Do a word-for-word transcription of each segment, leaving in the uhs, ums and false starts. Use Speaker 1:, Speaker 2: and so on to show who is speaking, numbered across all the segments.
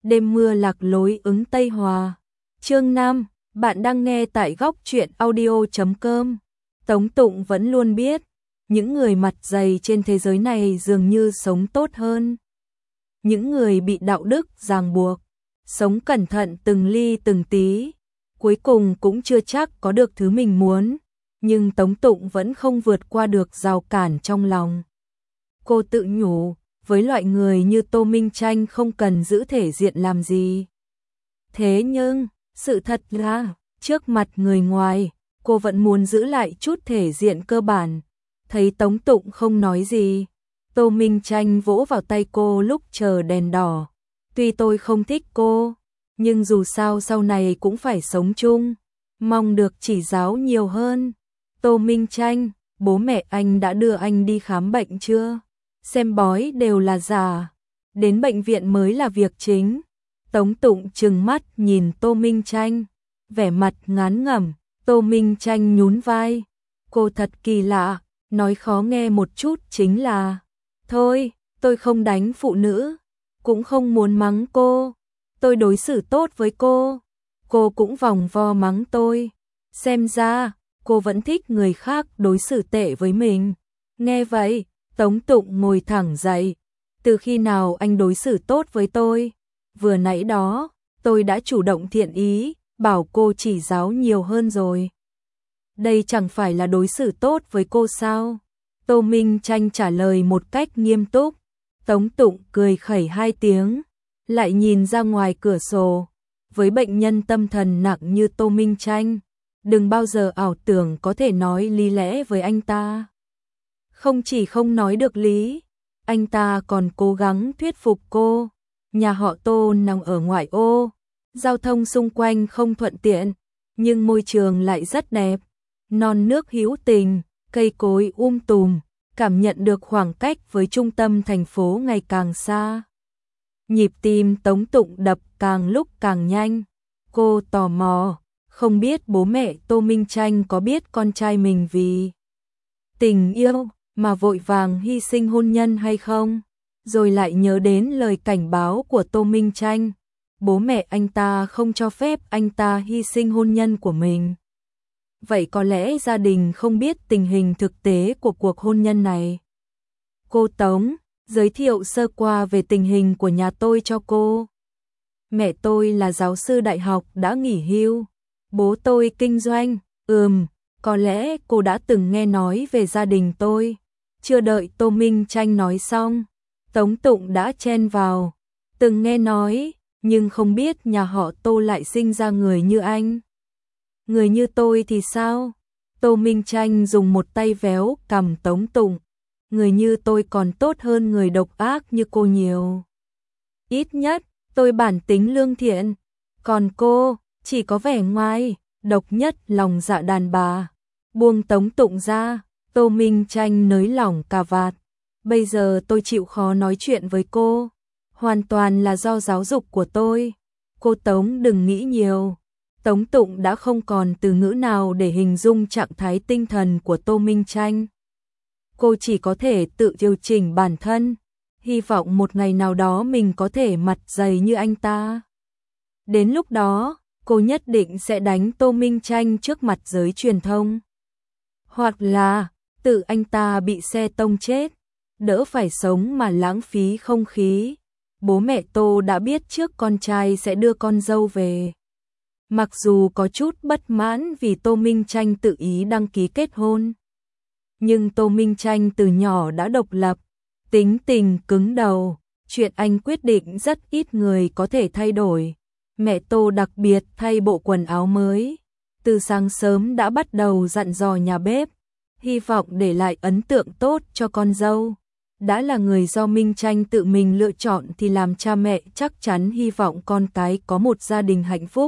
Speaker 1: đêm mưa lạc lối ứng Tây Hòa. Chương năm, bạn đang nghe tại góc truyện audio chấm com. Tống Tụng vẫn luôn biết, những người mặt dày trên thế giới này dường như sống tốt hơn. Những người bị đạo đức ràng buộc, sống cẩn thận từng ly từng tí, cuối cùng cũng chưa chắc có được thứ mình muốn, nhưng Tống Tụng vẫn không vượt qua được rào cản trong lòng. Cô tự nhủ, với loại người như Tô Minh Tranh không cần giữ thể diện làm gì. Thế nhưng, sự thật là, trước mặt người ngoài, cô vẫn muốn giữ lại chút thể diện cơ bản. Thấy Tống Tụng không nói gì, Tô Minh Tranh vỗ vào tay cô lúc chờ đèn đỏ. Tuy tôi không thích cô, nhưng dù sao sau này cũng phải sống chung, mong được chỉ giáo nhiều hơn. Tô Minh Tranh, bố mẹ anh đã đưa anh đi khám bệnh chưa? Xem bói đều là giả, đến bệnh viện mới là việc chính. Tống Tụng trừng mắt nhìn Tô Minh Tranh, vẻ mặt ngán ngẩm. Tô Minh Tranh nhún vai, cô thật kỳ lạ, nói khó nghe một chút chính là, thôi, tôi không đánh phụ nữ, cũng không muốn mắng cô, tôi đối xử tốt với cô, cô cũng vòng vo mắng tôi, xem ra, cô vẫn thích người khác đối xử tệ với mình. Nghe vậy, Tống Tụng ngồi thẳng dậy, từ khi nào anh đối xử tốt với tôi? Vừa nãy đó, tôi đã chủ động thiện ý, bảo cô chỉ giáo nhiều hơn rồi. Đây chẳng phải là đối xử tốt với cô sao? Tô Minh Tranh trả lời một cách nghiêm túc. Tống Tụng cười khẩy hai tiếng, lại nhìn ra ngoài cửa sổ. Với bệnh nhân tâm thần nặng như Tô Minh Tranh, đừng bao giờ ảo tưởng có thể nói lý lẽ với anh ta. Không chỉ không nói được lý, anh ta còn cố gắng thuyết phục cô. Nhà họ Tô nằm ở ngoại ô, giao thông xung quanh không thuận tiện, nhưng môi trường lại rất đẹp. Non nước hữu tình, cây cối um tùm, cảm nhận được khoảng cách với trung tâm thành phố ngày càng xa. Nhịp tim Tống Tụng đập càng lúc càng nhanh. Cô tò mò, không biết bố mẹ Tô Minh Tranh có biết con trai mình vì tình yêu mà vội vàng hy sinh hôn nhân hay không? Rồi lại nhớ đến lời cảnh báo của Tô Minh Tranh, bố mẹ anh ta không cho phép anh ta hy sinh hôn nhân của mình. Vậy có lẽ gia đình không biết tình hình thực tế của cuộc hôn nhân này. Cô Tống, giới thiệu sơ qua về tình hình của nhà tôi cho cô. Mẹ tôi là giáo sư đại học đã nghỉ hưu, bố tôi kinh doanh. Ừm, có lẽ cô đã từng nghe nói về gia đình tôi. Chưa đợi Tô Minh Tranh nói xong, Tống Tụng đã chen vào. Từng nghe nói, nhưng không biết nhà họ Tô lại sinh ra người như anh. Người như tôi thì sao? Tô Minh Tranh dùng một tay véo cằm Tống Tụng. Người như tôi còn tốt hơn người độc ác như cô nhiều. Ít nhất, tôi bản tính lương thiện. Còn cô, chỉ có vẻ ngoài, độc nhất lòng dạ đàn bà. Buông Tống Tụng ra, Tô Minh Tranh nới lỏng cà vạt. Bây giờ tôi chịu khó nói chuyện với cô. Hoàn toàn là do giáo dục của tôi. Cô Tống đừng nghĩ nhiều. Tống Tụng đã không còn từ ngữ nào để hình dung trạng thái tinh thần của Tô Minh Tranh. Cô chỉ có thể tự điều chỉnh bản thân, hy vọng một ngày nào đó mình có thể mặt dày như anh ta. Đến lúc đó, cô nhất định sẽ đánh Tô Minh Tranh trước mặt giới truyền thông. Hoặc là, tự anh ta bị xe tông chết, đỡ phải sống mà lãng phí không khí. Bố mẹ Tô đã biết trước con trai sẽ đưa con dâu về. Mặc dù có chút bất mãn vì Tô Minh Tranh tự ý đăng ký kết hôn, nhưng Tô Minh Tranh từ nhỏ đã độc lập, tính tình cứng đầu, chuyện anh quyết định rất ít người có thể thay đổi. Mẹ Tô đặc biệt thay bộ quần áo mới, từ sáng sớm đã bắt đầu dặn dò nhà bếp, hy vọng để lại ấn tượng tốt cho con dâu. Đã là người do Minh Tranh tự mình lựa chọn thì làm cha mẹ chắc chắn hy vọng con cái có một gia đình hạnh phúc.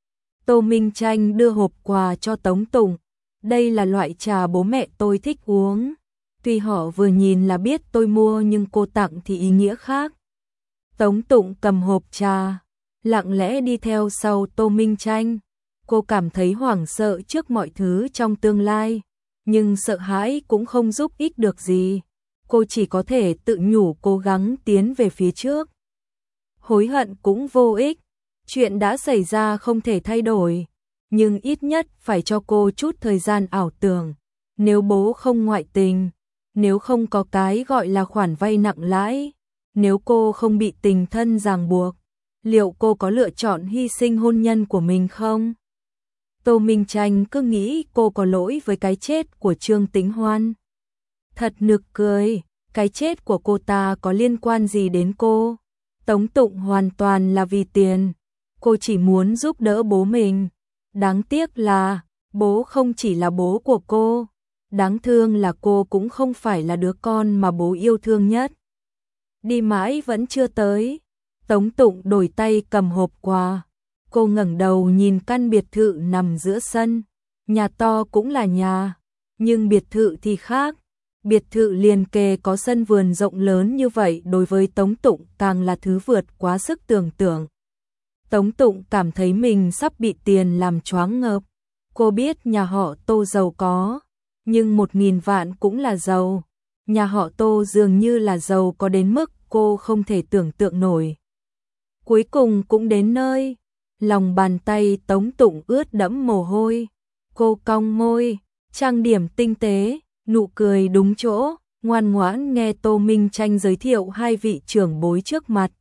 Speaker 1: Tô Minh Tranh đưa hộp quà cho Tống Tụng. Đây là loại trà bố mẹ tôi thích uống. Tuy họ vừa nhìn là biết tôi mua nhưng cô tặng thì ý nghĩa khác. Tống Tụng cầm hộp trà, lặng lẽ đi theo sau Tô Minh Tranh. Cô cảm thấy hoảng sợ trước mọi thứ trong tương lai, nhưng sợ hãi cũng không giúp ích được gì. Cô chỉ có thể tự nhủ cố gắng tiến về phía trước. hối hận cũng vô ích, chuyện đã xảy ra không thể thay đổi, nhưng ít nhất phải cho cô chút thời gian ảo tưởng. Nếu bố không ngoại tình, nếu không có cái gọi là khoản vay nặng lãi, nếu cô không bị tình thân ràng buộc, liệu cô có lựa chọn hy sinh hôn nhân của mình không? Tô Minh Tranh cứ nghĩ cô có lỗi với cái chết của Trương Tĩnh Hoan. Thật nực cười, cái chết của cô ta có liên quan gì đến cô? Tống Tụng hoàn toàn là vì tiền, cô chỉ muốn giúp đỡ bố mình. Đáng tiếc là, bố không chỉ là bố của cô, đáng thương là cô cũng không phải là đứa con mà bố yêu thương nhất. Đi mãi vẫn chưa tới, Tống Tụng đổi tay cầm hộp quà. Cô ngẩng đầu nhìn căn biệt thự nằm giữa sân, nhà to cũng là nhà, nhưng biệt thự thì khác. Biệt thự liền kề có sân vườn rộng lớn như vậy đối với Tống Tụng càng là thứ vượt quá sức tưởng tượng. Tống Tụng cảm thấy mình sắp bị tiền làm choáng ngợp. Cô biết nhà họ Tô giàu có, nhưng một nghìn vạn cũng là giàu. Nhà họ Tô dường như là giàu có đến mức cô không thể tưởng tượng nổi. Cuối cùng cũng đến nơi, lòng bàn tay Tống Tụng ướt đẫm mồ hôi. Cô cong môi, trang điểm tinh tế, nụ cười đúng chỗ, ngoan ngoãn nghe Tô Minh Tranh giới thiệu hai vị trưởng bối trước mặt.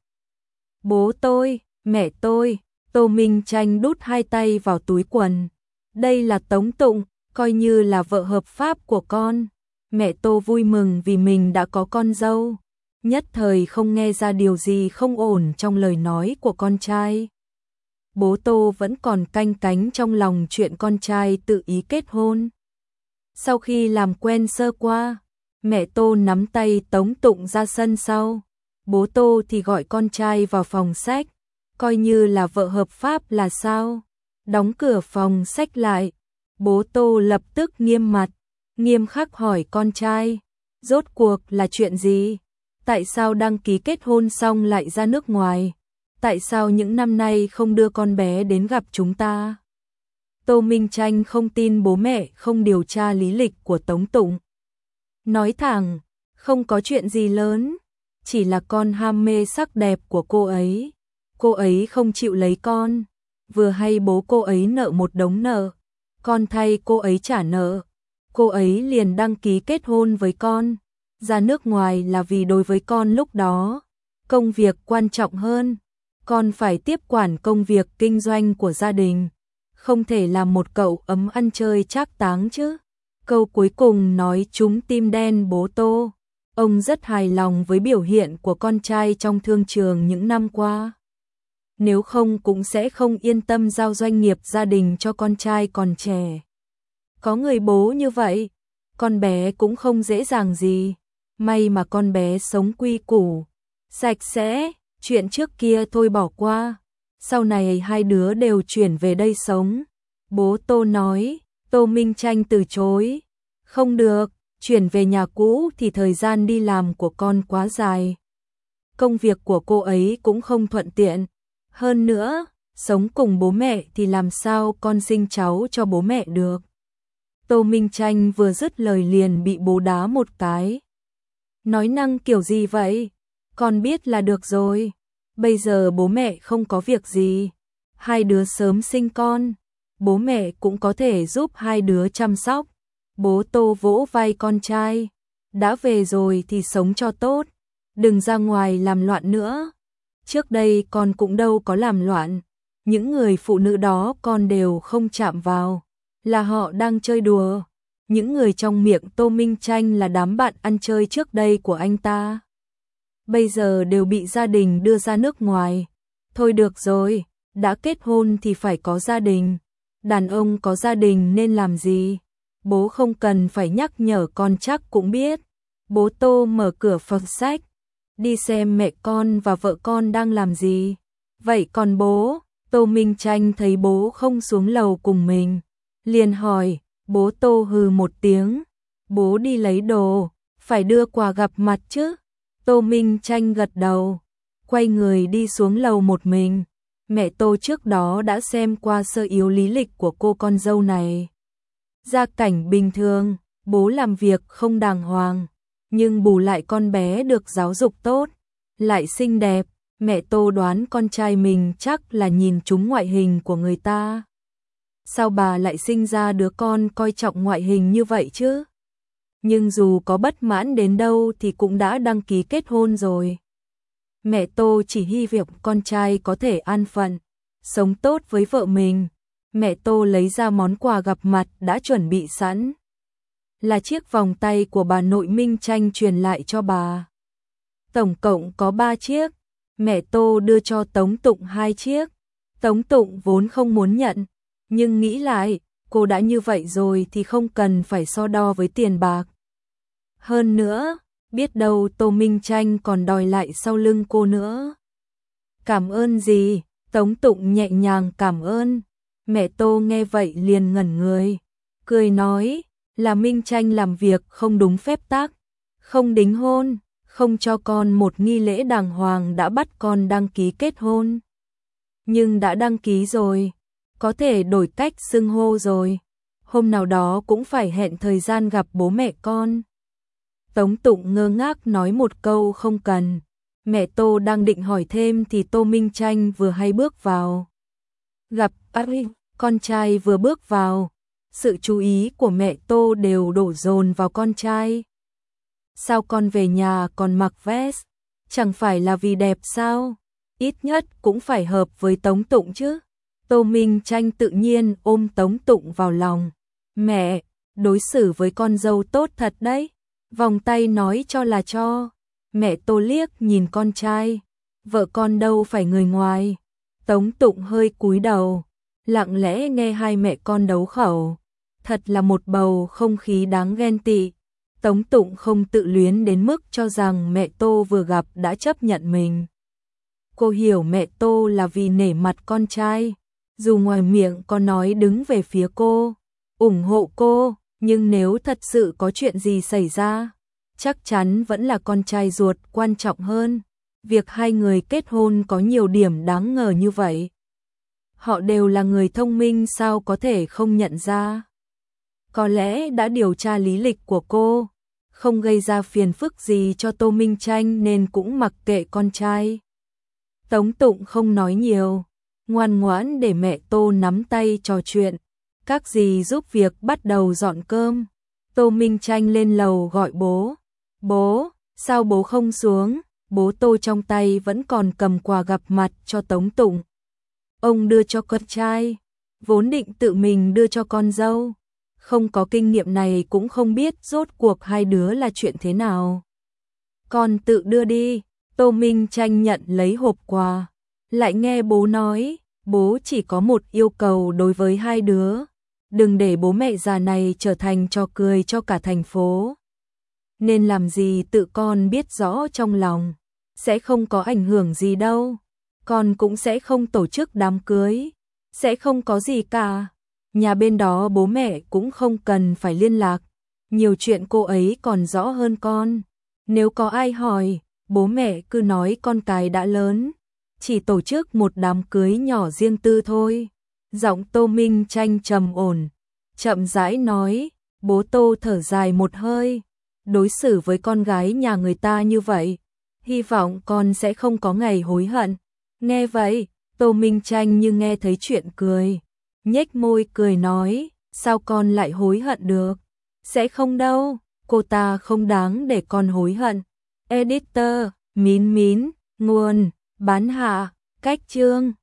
Speaker 1: Bố tôi, mẹ tôi. Tô Minh Tranh đút hai tay vào túi quần. Đây là Tống Tụng, coi như là vợ hợp pháp của con. Mẹ Tô vui mừng vì mình đã có con dâu, nhất thời không nghe ra điều gì không ổn trong lời nói của con trai. Bố Tô vẫn còn canh cánh trong lòng chuyện con trai tự ý kết hôn. Sau khi làm quen sơ qua, mẹ Tô nắm tay Tống Tụng ra sân sau. Bố Tô thì gọi con trai vào phòng sách, coi như là vợ hợp pháp là sao. Đóng cửa phòng sách lại, bố Tô lập tức nghiêm mặt, nghiêm khắc hỏi con trai, rốt cuộc là chuyện gì? Tại sao đăng ký kết hôn xong lại ra nước ngoài? Tại sao những năm nay không đưa con bé đến gặp chúng ta? Tô Minh Tranh không tin bố mẹ không điều tra lý lịch của Tống Tụng. Nói thẳng, không có chuyện gì lớn, chỉ là con ham mê sắc đẹp của cô ấy. Cô ấy không chịu lấy con, vừa hay bố cô ấy nợ một đống nợ, con thay cô ấy trả nợ. Cô ấy liền đăng ký kết hôn với con, ra nước ngoài là vì đối với con lúc đó, công việc quan trọng hơn. Con phải tiếp quản công việc kinh doanh của gia đình, không thể làm một cậu ấm ăn chơi trác táng chứ. Câu cuối cùng nói trúng tim đen bố Tô. Ông rất hài lòng với biểu hiện của con trai trong thương trường những năm qua. Nếu không cũng sẽ không yên tâm giao doanh nghiệp gia đình cho con trai còn trẻ. Có người bố như vậy, con bé cũng không dễ dàng gì. May mà con bé sống quy củ, sạch sẽ, chuyện trước kia thôi bỏ qua. Sau này hai đứa đều chuyển về đây sống. Bố Tô nói. Tô Minh Tranh từ chối. Không được, chuyển về nhà cũ thì thời gian đi làm của con quá dài. Công việc của cô ấy cũng không thuận tiện. Hơn nữa, sống cùng bố mẹ thì làm sao con sinh cháu cho bố mẹ được. Tô Minh Tranh vừa dứt lời liền bị bố đá một cái. Nói năng kiểu gì vậy? Con biết là được rồi. Bây giờ bố mẹ không có việc gì. Hai đứa sớm sinh con. Bố mẹ cũng có thể giúp hai đứa chăm sóc. Bố Tô vỗ vai con trai. Đã về rồi thì sống cho tốt. Đừng ra ngoài làm loạn nữa. Trước đây con cũng đâu có làm loạn. Những người phụ nữ đó con đều không chạm vào. Là họ đang chơi đùa. Những người trong miệng Tô Minh Tranh là đám bạn ăn chơi trước đây của anh ta. Bây giờ đều bị gia đình đưa ra nước ngoài. Thôi được rồi, đã kết hôn thì phải có gia đình. Đàn ông có gia đình nên làm gì? Bố không cần phải nhắc nhở con chắc cũng biết. Bố Tô mở cửa phòng sách, đi xem mẹ con và vợ con đang làm gì. Vậy còn bố? Tô Minh Tranh thấy bố không xuống lầu cùng mình, liền hỏi. Bố Tô hừ một tiếng. Bố đi lấy đồ, phải đưa quà gặp mặt chứ. Tô Minh Tranh gật đầu, quay người đi xuống lầu một mình. Mẹ Tô trước đó đã xem qua sơ yếu lý lịch của cô con dâu này. Gia cảnh bình thường, bố làm việc không đàng hoàng, nhưng bù lại con bé được giáo dục tốt, lại xinh đẹp, Mẹ Tô đoán con trai mình chắc là nhìn trúng ngoại hình của người ta. Sao bà lại sinh ra đứa con coi trọng ngoại hình như vậy chứ? Nhưng dù có bất mãn đến đâu thì cũng đã đăng ký kết hôn rồi. Mẹ Tô chỉ hy vọng con trai có thể an phận, sống tốt với vợ mình. Mẹ Tô lấy ra món quà gặp mặt đã chuẩn bị sẵn. Là chiếc vòng tay của bà nội Minh Tranh truyền lại cho bà. Tổng cộng có ba chiếc. Mẹ Tô đưa cho Tống Tụng hai chiếc. Tống Tụng vốn không muốn nhận, nhưng nghĩ lại, cô đã như vậy rồi thì không cần phải so đo với tiền bạc. Hơn nữa, biết đâu Tô Minh Tranh còn đòi lại sau lưng cô nữa. Cảm ơn gì? Tống Tụng nhẹ nhàng cảm ơn. Mẹ Tô nghe vậy liền ngẩn người, cười nói, là Minh Tranh làm việc không đúng phép tắc, không đính hôn, không cho con một nghi lễ đàng hoàng đã bắt con đăng ký kết hôn. Nhưng đã đăng ký rồi, có thể đổi cách xưng hô rồi. Hôm nào đó cũng phải hẹn thời gian gặp bố mẹ con. Tống Tụng ngơ ngác nói một câu không cần. Mẹ Tô đang định hỏi thêm thì Tô Minh Tranh vừa hay bước vào. Gặp Ari, con trai vừa bước vào, sự chú ý của mẹ Tô đều đổ dồn vào con trai. Sao con về nhà còn mặc vest? Chẳng phải là vì đẹp sao? Ít nhất cũng phải hợp với Tống Tụng chứ. Tô Minh Tranh tự nhiên ôm Tống Tụng vào lòng. Mẹ, đối xử với con dâu tốt thật đấy. Vòng tay nói cho là cho. Mẹ Tô liếc nhìn con trai. Vợ con đâu phải người ngoài. Tống Tụng hơi cúi đầu, lặng lẽ nghe hai mẹ con đấu khẩu. Thật là một bầu không khí đáng ghen tị. Tống Tụng không tự luyến đến mức cho rằng mẹ Tô vừa gặp đã chấp nhận mình. Cô hiểu mẹ Tô là vì nể mặt con trai. Dù ngoài miệng có nói đứng về phía cô, ủng hộ cô, nhưng nếu thật sự có chuyện gì xảy ra, chắc chắn vẫn là con trai ruột quan trọng hơn. Việc hai người kết hôn có nhiều điểm đáng ngờ như vậy. Họ đều là người thông minh sao có thể không nhận ra. Có lẽ đã điều tra lý lịch của cô, không gây ra phiền phức gì cho Tô Minh Tranh nên cũng mặc kệ con trai. Tống Tụng không nói nhiều, ngoan ngoãn để mẹ Tô nắm tay trò chuyện. Các dì giúp việc bắt đầu dọn cơm. Tô Minh Tranh lên lầu gọi bố. Bố, sao bố không xuống? Bố Tô trong tay vẫn còn cầm quà gặp mặt cho Tống Tụng. Ông đưa cho con trai, vốn định tự mình đưa cho con dâu. Không có kinh nghiệm này cũng không biết rốt cuộc hai đứa là chuyện thế nào. Con tự đưa đi. Tô Minh Tranh nhận lấy hộp quà. Lại nghe bố nói, bố chỉ có một yêu cầu đối với hai đứa. Đừng để bố mẹ già này trở thành trò cười cho cả thành phố. Nên làm gì tự con biết rõ trong lòng. Sẽ không có ảnh hưởng gì đâu. Con cũng sẽ không tổ chức đám cưới. Sẽ không có gì cả. Nhà bên đó bố mẹ cũng không cần phải liên lạc. Nhiều chuyện cô ấy còn rõ hơn con. Nếu có ai hỏi, bố mẹ cứ nói con cái đã lớn. Chỉ tổ chức một đám cưới nhỏ riêng tư thôi. Giọng Tô Minh Tranh trầm ổn, chậm rãi nói. Bố Tô thở dài một hơi. Đối xử với con gái nhà người ta như vậy, hy vọng con sẽ không có ngày hối hận. Nghe vậy, Tô Minh Tranh như nghe thấy chuyện cười, nhếch môi cười nói, sao con lại hối hận được? Sẽ không đâu, cô ta không đáng để con hối hận. Editor, Mín Mín, nguồn, bán hạ, cách chương.